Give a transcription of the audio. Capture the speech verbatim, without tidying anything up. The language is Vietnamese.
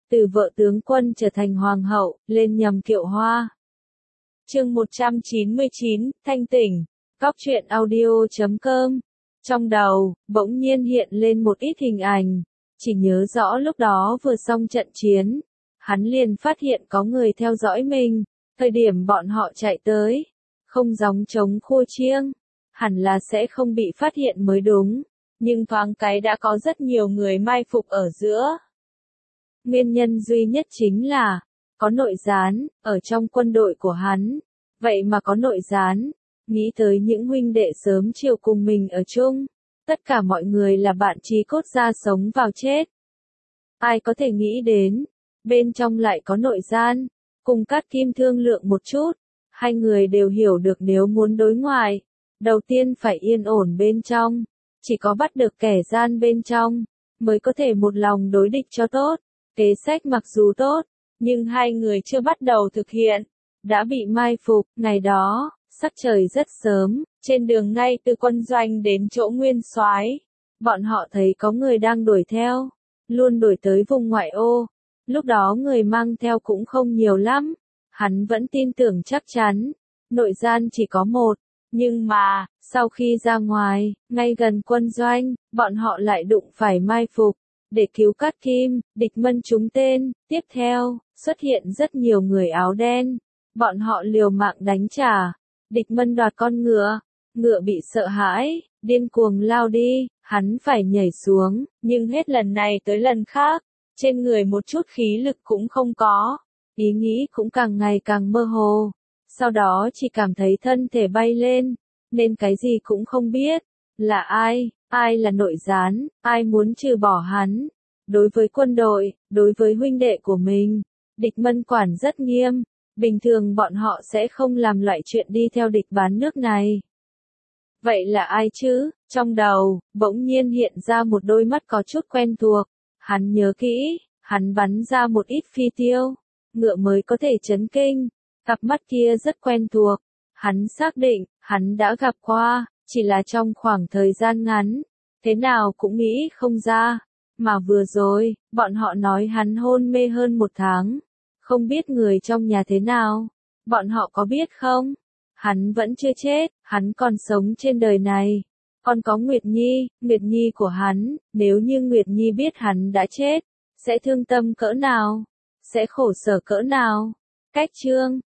từ vợ tướng quân trở thành hoàng hậu, lên nhầm kiệu hoa. Chương một trăm chín mươi chín, thanh tỉnh, góc truyện audio chấm com. Trong đầu, bỗng nhiên hiện lên một ít hình ảnh, chỉ nhớ rõ lúc đó vừa xong trận chiến, hắn liền phát hiện có người theo dõi mình, thời điểm bọn họ chạy tới, không gióng trống khua chiêng, hẳn là sẽ không bị phát hiện mới đúng, nhưng thoáng cái đã có rất nhiều người mai phục ở giữa. Nguyên nhân duy nhất chính là, có nội gián, ở trong quân đội của hắn, vậy mà có nội gián, nghĩ tới những huynh đệ sớm chiều cùng mình ở chung, tất cả mọi người là bạn chí cốt ra sống vào chết. Ai có thể nghĩ đến, bên trong lại có nội gian, cùng Cát Kim thương lượng một chút, hai người đều hiểu được nếu muốn đối ngoại, đầu tiên phải yên ổn bên trong, chỉ có bắt được kẻ gian bên trong, mới có thể một lòng đối địch cho tốt. Kế sách mặc dù tốt, nhưng hai người chưa bắt đầu thực hiện, đã bị mai phục. Ngày đó, sắc trời rất sớm, trên đường ngay từ quân doanh đến chỗ nguyên soái, bọn họ thấy có người đang đuổi theo, luôn đuổi tới vùng ngoại ô. Lúc đó người mang theo cũng không nhiều lắm, hắn vẫn tin tưởng chắc chắn, nội gian chỉ có một, nhưng mà, sau khi ra ngoài, ngay gần quân doanh, bọn họ lại đụng phải mai phục. Để cứu Cát Kim, địch mân trúng tên, tiếp theo, xuất hiện rất nhiều người áo đen, bọn họ liều mạng đánh trả, địch mân đoạt con ngựa, ngựa bị sợ hãi, điên cuồng lao đi, hắn phải nhảy xuống, nhưng hết lần này tới lần khác, trên người một chút khí lực cũng không có, ý nghĩ cũng càng ngày càng mơ hồ, sau đó chỉ cảm thấy thân thể bay lên, nên cái gì cũng không biết, là ai? Ai là nội gián, ai muốn trừ bỏ hắn? Đối với quân đội, đối với huynh đệ của mình, địch mân quản rất nghiêm, bình thường bọn họ sẽ không làm loại chuyện đi theo địch bán nước này. Vậy là ai chứ? Trong đầu, bỗng nhiên hiện ra một đôi mắt có chút quen thuộc, hắn nhớ kỹ, hắn bắn ra một ít phi tiêu, ngựa mới có thể chấn kinh, cặp mắt kia rất quen thuộc, hắn xác định, hắn đã gặp qua. Chỉ là trong khoảng thời gian ngắn, thế nào cũng nghĩ không ra, mà vừa rồi, bọn họ nói hắn hôn mê hơn một tháng, không biết người trong nhà thế nào, bọn họ có biết không? Hắn vẫn chưa chết, hắn còn sống trên đời này, còn có Nguyệt Nhi, Nguyệt Nhi của hắn, nếu như Nguyệt Nhi biết hắn đã chết, sẽ thương tâm cỡ nào, sẽ khổ sở cỡ nào. Cách chương